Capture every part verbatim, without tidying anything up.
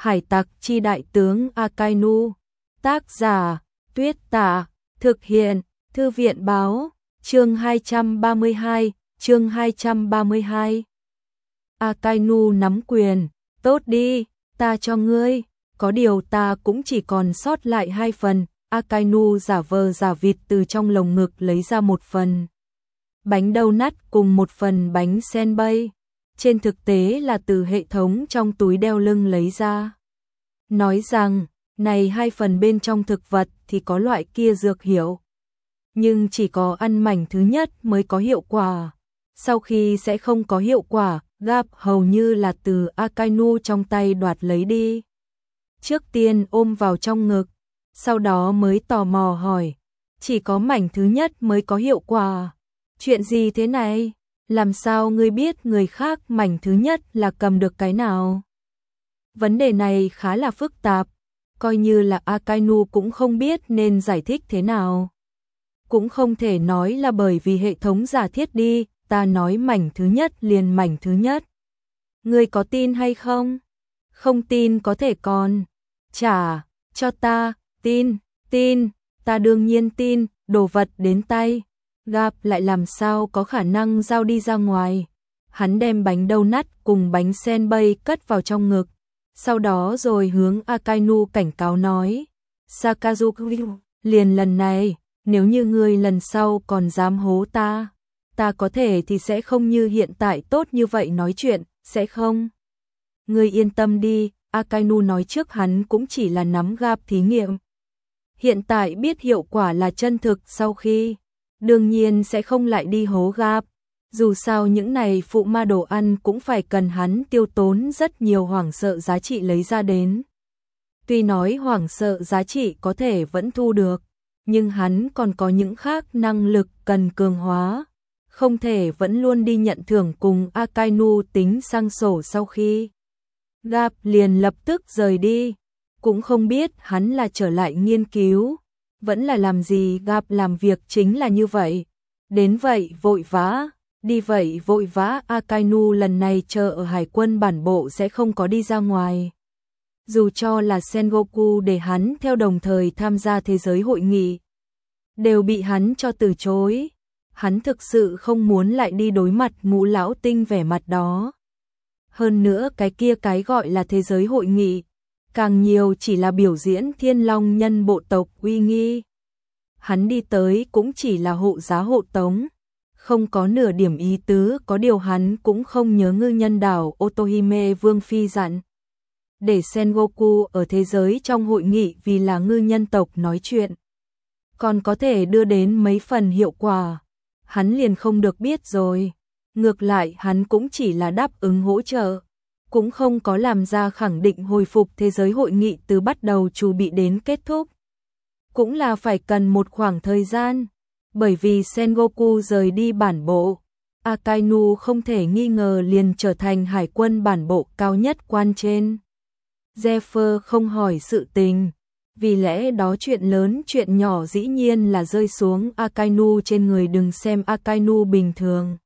Hải tặc chi đại tướng Akainu. Tác giả Tuyết Tả. Thực hiện Thư viện báo. Chương hai trăm ba mươi hai. Chương hai trăm ba mươi hai. Akainu nắm quyền. Tốt đi, ta cho ngươi. Có điều ta cũng chỉ còn sót lại hai phần. Akainu giả vờ giả vịt từ trong lồng ngực lấy ra một phần bánh donut cùng một phần bánh senbei. Trên thực tế là từ hệ thống trong túi đeo lưng lấy ra. Nói rằng, này hai phần bên trong thực vật thì có loại kia dược hiệu. Nhưng chỉ có ăn mảnh thứ nhất mới có hiệu quả. Sau khi sẽ không có hiệu quả, Gap hầu như là từ Akainu trong tay đoạt lấy đi. Trước tiên ôm vào trong ngực, sau đó mới tò mò hỏi. Chỉ có mảnh thứ nhất mới có hiệu quả. Chuyện gì thế này? Làm sao ngươi biết người khác mảnh thứ nhất là cầm được cái nào? Vấn đề này khá là phức tạp, coi như là Akainu cũng không biết nên giải thích thế nào. Cũng không thể nói là bởi vì hệ thống giả thiết đi, ta nói mảnh thứ nhất liền mảnh thứ nhất. Ngươi có tin hay không? Không tin có thể còn. Trả, cho ta, tin, tin, ta đương nhiên tin, đồ vật đến tay. Gap lại làm sao có khả năng giao đi ra ngoài. Hắn đem bánh donut cùng bánh senbei cất vào trong ngực. Sau đó rồi hướng Akainu cảnh cáo nói. Sakazuki, liền lần này, nếu như ngươi lần sau còn dám hố ta, ta có thể thì sẽ không như hiện tại tốt như vậy nói chuyện, sẽ không? Ngươi yên tâm đi, Akainu nói trước hắn cũng chỉ là nắm Gap thí nghiệm. Hiện tại biết hiệu quả là chân thực sau khi, đương nhiên sẽ không lại đi hố Gap. Dù sao những này phụ ma đồ ăn cũng phải cần hắn tiêu tốn rất nhiều hoảng sợ giá trị lấy ra đến. Tuy nói hoảng sợ giá trị có thể vẫn thu được, nhưng hắn còn có những khác năng lực cần cường hóa. Không thể vẫn luôn đi nhận thưởng cùng Akainu tính sang sổ sau khi. Gap liền lập tức rời đi. Cũng không biết hắn là trở lại nghiên cứu, vẫn là làm gì. Gap làm việc chính là như vậy. Đến vậy vội vã. Đi vậy vội vã. Akainu lần này chờ ở hải quân bản bộ sẽ không có đi ra ngoài. Dù cho là Sengoku để hắn theo đồng thời tham gia thế giới hội nghị, đều bị hắn cho từ chối. Hắn thực sự không muốn lại đi đối mặt Ngũ lão tinh vẻ mặt đó. Hơn nữa cái kia cái gọi là thế giới hội nghị, càng nhiều chỉ là biểu diễn Thiên Long nhân bộ tộc uy nghi. Hắn đi tới cũng chỉ là hộ giá hộ tống, không có nửa điểm ý tứ. Có điều hắn cũng không nhớ ngư nhân đảo Otohime Vương Phi dặn để Sengoku ở thế giới trong hội nghị vì là ngư nhân tộc nói chuyện, còn có thể đưa đến mấy phần hiệu quả. Hắn liền không được biết rồi. Ngược lại hắn cũng chỉ là đáp ứng hỗ trợ, cũng không có làm ra khẳng định hồi phục thế giới hội nghị từ bắt đầu chuẩn bị đến kết thúc. Cũng là phải cần một khoảng thời gian, bởi vì Sengoku rời đi bản bộ, Akainu không thể nghi ngờ liền trở thành hải quân bản bộ cao nhất quan trên. Zephyr không hỏi sự tình, vì lẽ đó chuyện lớn chuyện nhỏ dĩ nhiên là rơi xuống Akainu trên người. Đừng xem Akainu bình thường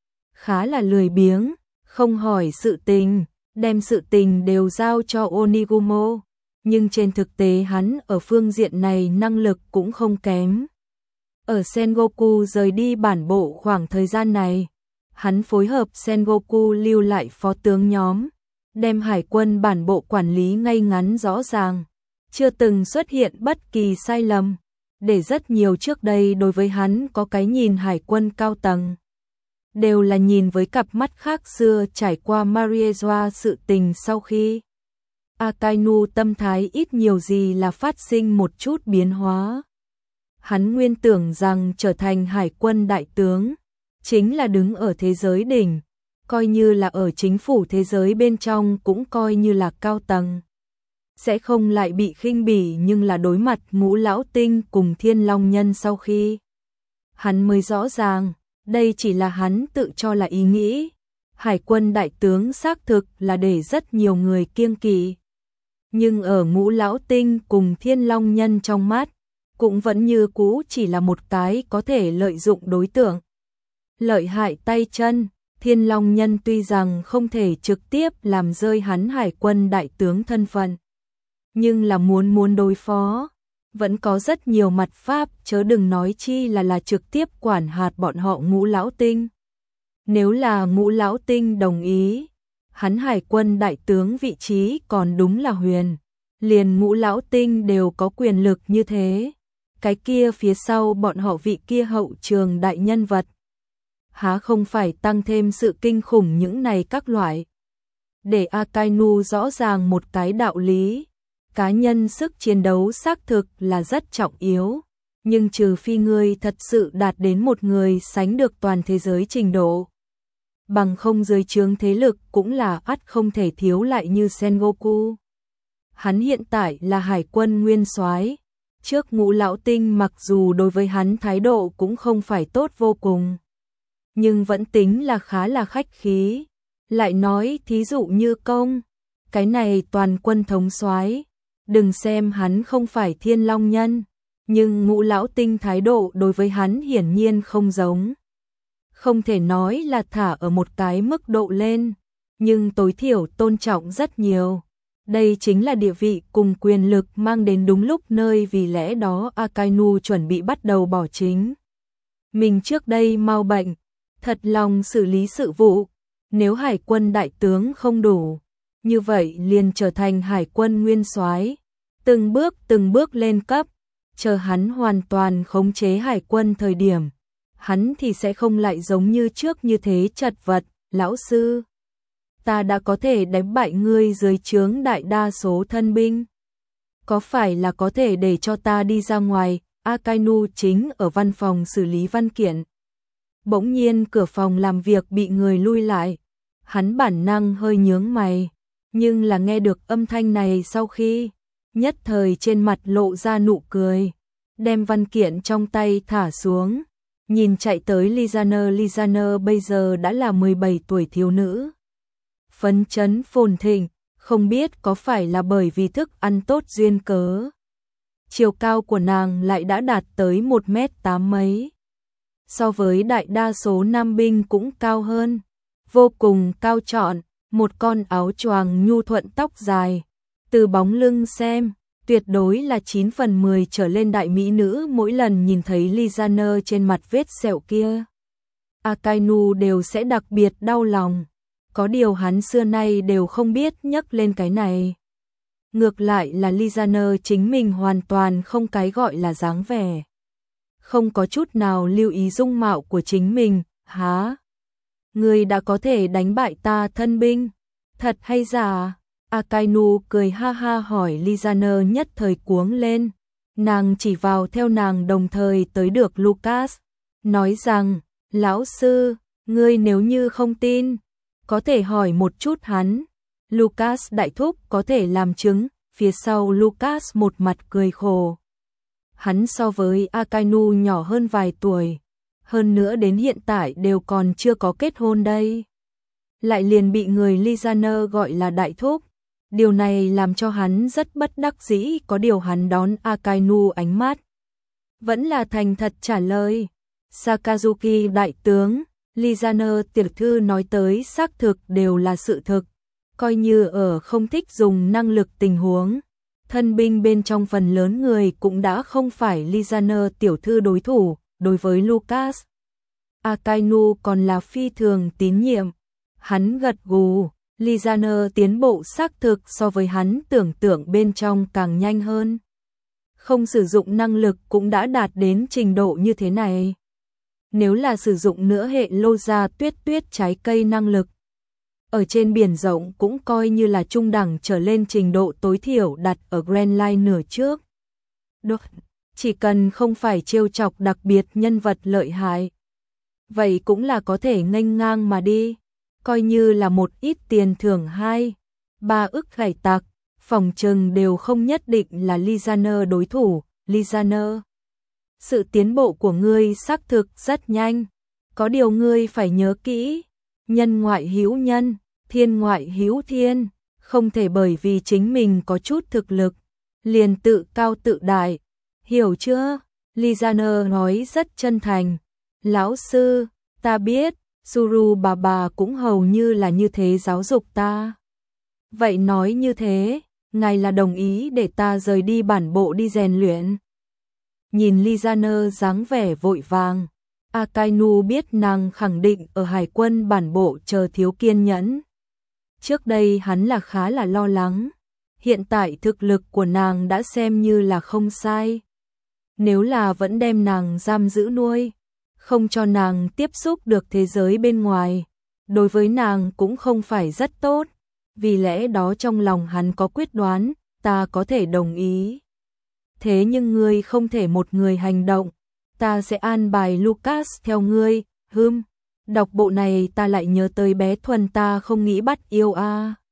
khá là lười biếng, không hỏi sự tình, đem sự tình đều giao cho Onigumo, nhưng trên thực tế hắn ở phương diện này năng lực cũng không kém. Ở Sengoku rời đi bản bộ khoảng thời gian này, hắn phối hợp Sengoku lưu lại phó tướng nhóm, đem hải quân bản bộ quản lý ngay ngắn rõ ràng, chưa từng xuất hiện bất kỳ sai lầm, để rất nhiều trước đây đối với hắn có cái nhìn hải quân cao tầng, đều là nhìn với cặp mắt khác xưa. Trải qua Mariejoa sự tình sau khi, Akainu tâm thái ít nhiều gì là phát sinh một chút biến hóa. Hắn nguyên tưởng rằng trở thành hải quân đại tướng chính là đứng ở thế giới đỉnh, coi như là ở chính phủ thế giới bên trong cũng coi như là cao tầng, sẽ không lại bị khinh bỉ. Nhưng là đối mặt Ngũ lão tinh cùng Thiên Long nhân sau khi, hắn mới rõ ràng đây chỉ là hắn tự cho là ý nghĩ. Hải quân đại tướng xác thực là để rất nhiều người kiêng kỵ, nhưng ở Ngũ lão tinh cùng Thiên Long nhân trong mắt, cũng vẫn như cũ chỉ là một cái có thể lợi dụng đối tượng. Lợi hại tay chân, Thiên Long Nhân tuy rằng không thể trực tiếp làm rơi hắn hải quân đại tướng thân phận, nhưng là muốn muốn đối phó, vẫn có rất nhiều mặt pháp, chớ đừng nói chi là là trực tiếp quản hạt bọn họ Ngũ Lão Tinh. Nếu là Ngũ Lão Tinh đồng ý, hắn hải quân đại tướng vị trí còn đúng là huyền, liền Ngũ Lão Tinh đều có quyền lực như thế. Cái kia phía sau bọn họ vị kia hậu trường đại nhân vật, há không phải tăng thêm sự kinh khủng những này các loại. Để Akainu rõ ràng một cái đạo lý, cá nhân sức chiến đấu xác thực là rất trọng yếu, nhưng trừ phi ngươi thật sự đạt đến một người sánh được toàn thế giới trình độ, bằng không dưới trướng thế lực cũng là ắt không thể thiếu, lại như Sengoku. Hắn hiện tại là hải quân nguyên soái, trước Ngũ Lão Tinh mặc dù đối với hắn thái độ cũng không phải tốt vô cùng, nhưng vẫn tính là khá là khách khí. Lại nói thí dụ như Công, cái này toàn quân thống soái, đừng xem hắn không phải Thiên Long Nhân, nhưng Ngũ Lão Tinh thái độ đối với hắn hiển nhiên không giống. Không thể nói là thả ở một cái mức độ lên, nhưng tối thiểu tôn trọng rất nhiều. Đây chính là địa vị cùng quyền lực mang đến đúng lúc nơi, vì lẽ đó Akainu chuẩn bị bắt đầu bỏ chính mình trước đây mau bệnh, thật lòng xử lý sự vụ. Nếu hải quân đại tướng không đủ, như vậy liền trở thành hải quân nguyên soái, từng bước từng bước lên cấp, chờ hắn hoàn toàn khống chế hải quân thời điểm, hắn thì sẽ không lại giống như trước như thế chật vật. Lão sư, ta đã có thể đánh bại ngươi dưới trướng đại đa số thân binh, có phải là có thể để cho ta đi ra ngoài? Akainu chính ở văn phòng xử lý văn kiện, bỗng nhiên cửa phòng làm việc bị người lui lại, hắn bản năng hơi nhướng mày, nhưng là nghe được âm thanh này sau khi, nhất thời trên mặt lộ ra nụ cười, đem văn kiện trong tay thả xuống, nhìn chạy tới Lizana. Lizana bây giờ đã là mười bảy tuổi thiếu nữ, phấn chấn phồn thịnh, không biết có phải là bởi vì thức ăn tốt duyên cớ, chiều cao của nàng lại đã đạt tới một mét tám mấy, so với đại đa số nam binh cũng cao hơn, vô cùng cao trọn, một con áo choàng nhu thuận, tóc dài, từ bóng lưng xem, tuyệt đối là chín phần mười trở lên đại mỹ nữ. Mỗi lần nhìn thấy Lizana trên mặt vết sẹo kia, Akainu đều sẽ đặc biệt đau lòng, có điều hắn xưa nay đều không biết nhắc lên cái này. Ngược lại là Lizana chính mình hoàn toàn không cái gọi là dáng vẻ, không có chút nào lưu ý dung mạo của chính mình. Hả? Ngươi đã có thể đánh bại ta thân binh, thật hay giả? Akainu cười ha ha hỏi. Lizana nhất thời cuống lên, nàng chỉ vào theo nàng đồng thời tới được Lucas, nói rằng, lão sư, ngươi nếu như không tin, có thể hỏi một chút hắn. Lucas đại thúc có thể làm chứng. Phía sau Lucas một mặt cười khổ, hắn so với Akainu nhỏ hơn vài tuổi, hơn nữa đến hiện tại đều còn chưa có kết hôn đây, lại liền bị người Lizana gọi là đại thúc. Điều này làm cho hắn rất bất đắc dĩ, có điều hắn đón Akainu ánh mắt, vẫn là thành thật trả lời. Sakazuki đại tướng, Lizana tiểu thư nói tới xác thực đều là sự thực, coi như ở không thích dùng năng lực tình huống, thân binh bên trong phần lớn người cũng đã không phải Lizana tiểu thư đối thủ. Đối với Lucas, Akainu còn là phi thường tín nhiệm, hắn gật gù. Lizana tiến bộ xác thực so với hắn tưởng tượng bên trong càng nhanh hơn, không sử dụng năng lực cũng đã đạt đến trình độ như thế này. Nếu là sử dụng nữa hệ lô ra tuyết tuyết trái cây năng lực, ở trên biển rộng cũng coi như là trung đẳng trở lên, trình độ tối thiểu đặt ở Grand Line nửa trước. Được, chỉ cần không phải trêu chọc đặc biệt nhân vật lợi hại, vậy cũng là có thể nghênh ngang mà đi, coi như là một ít tiền thưởng hai, ba ức khải tạc, phòng trừng đều không nhất định là Lizana đối thủ. Lizana, sự tiến bộ của ngươi xác thực rất nhanh, có điều ngươi phải nhớ kỹ, nhân ngoại hữu nhân, thiên ngoại hữu thiên, không thể bởi vì chính mình có chút thực lực liền tự cao tự đại, hiểu chưa? Lizana nói rất chân thành. Lão sư, ta biết. Suru bà bà cũng hầu như là như thế giáo dục ta. Vậy nói như thế, ngài là đồng ý để ta rời đi bản bộ đi rèn luyện. Nhìn Lizaner dáng vẻ vội vàng, Akainu biết nàng khẳng định ở hải quân bản bộ chờ thiếu kiên nhẫn. Trước đây hắn là khá là lo lắng, hiện tại thực lực của nàng đã xem như là không sai. Nếu là vẫn đem nàng giam giữ nuôi, không cho nàng tiếp xúc được thế giới bên ngoài, đối với nàng cũng không phải rất tốt. Vì lẽ đó trong lòng hắn có quyết đoán, ta có thể đồng ý. Thế nhưng ngươi không thể một người hành động, ta sẽ an bài Lucas theo ngươi. Hừm, đọc bộ này ta lại nhớ tới bé Thuần, ta không nghĩ bắt yêu a.